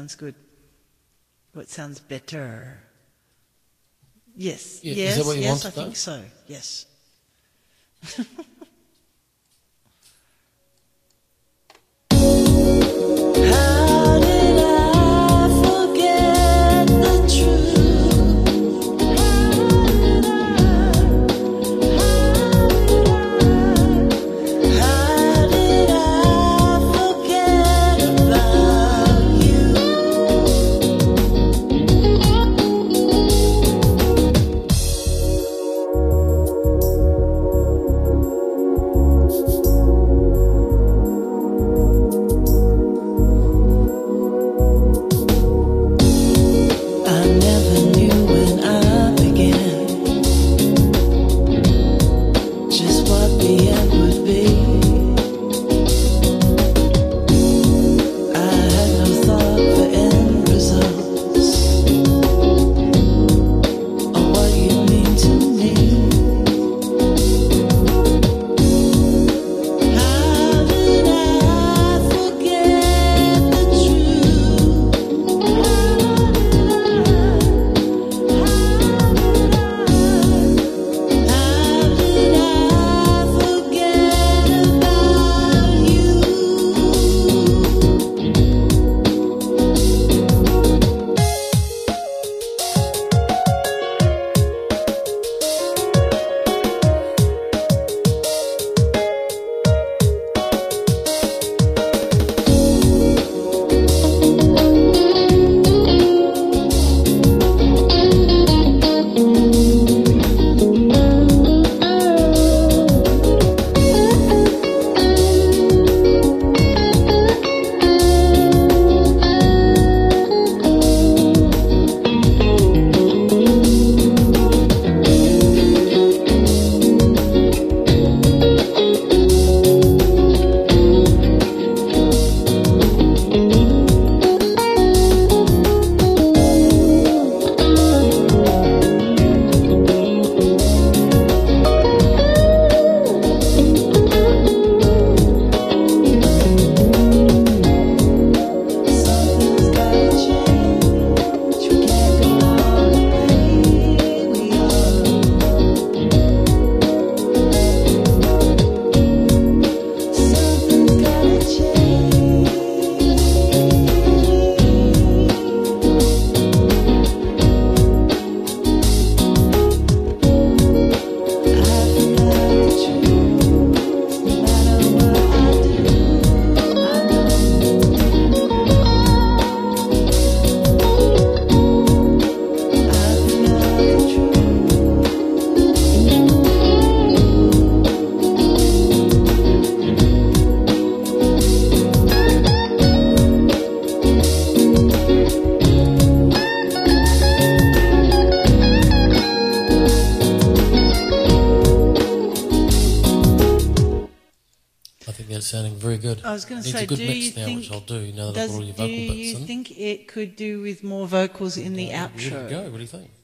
sounds good. What sounds better? Yes. Yeah, Yes. is that what you yes, wanted, I think though? so. Yes. How did I forget the truth? How did I forget about I never knew when I began just what the end would be. I had no thought for end results or what you mean to me. How did I forget the truth? How did I forget about you? Something's gotta change. We can't go on the way we are. Something's gotta change. I forgot the truth. No matter what I do, I know. I forgot the truth. I think that's sounding very good. I was going to Needs say, a good do mix you now, think which I'll do now that I've got all your vocal bits in. think it could do with more vocals in the Ready to outro? go. What do you think?